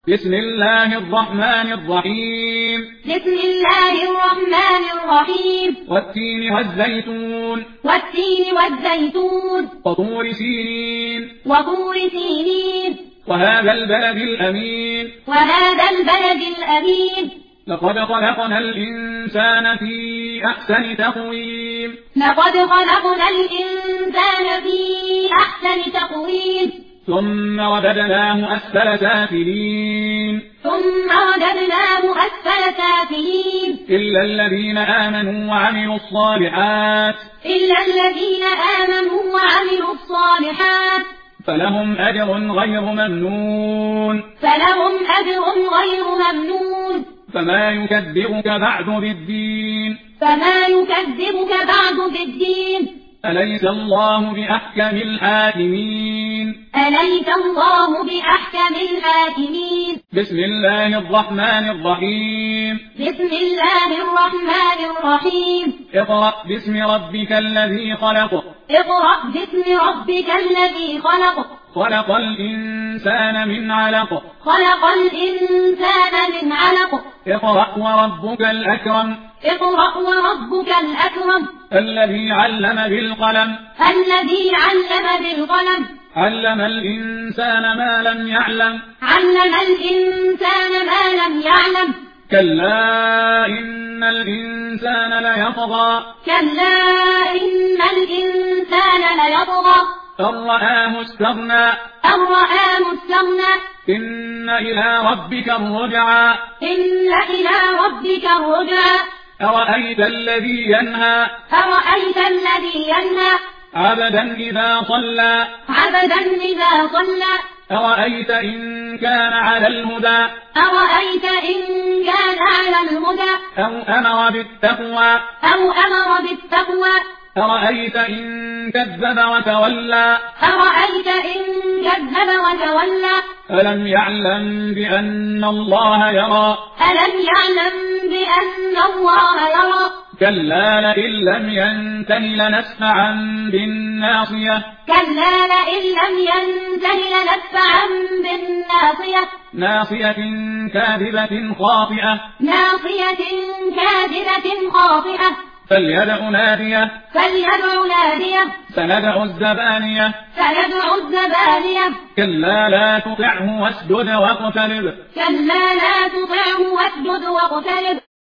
بسم الله الرحمن الرحيم بسم الله الرحمن الرحيم والتين والزيتون وطور سينين وهذا البلد الأمين لقد خلقنا الإنسان في أحسن تقويم ثم رددناه أسفل سافلين إلا الذين آمنوا وعملوا الصالحات فلهم أجر غير ممنون فما يكذبك بعد بالدين أليس الله بأحكم الحاكمين بسم الله الرحمن الرحيم اقرأ باسم ربك الذي خلق خلق الإنسان من علق اقرأ وربك الأكرم الذي علم بالقلم علم الإنسان ما لم يعلم كلا إن الإنسان ليطغى أن رآه استغنى إن إلى ربك الرجعى أرأيت الذي ينهى عبدا إذا صلى أرأيت إن كان على الهدى أو أمر بالتقوى أرأيت إن كذب وتولى ألم يعلم بأن الله يرى كلا لئن لم ينته لنسفعا بالناصية ناصية كاذبة خاطئة فليدع ناديه سندع الزبانية كلا لا تطعه واسجد واقترب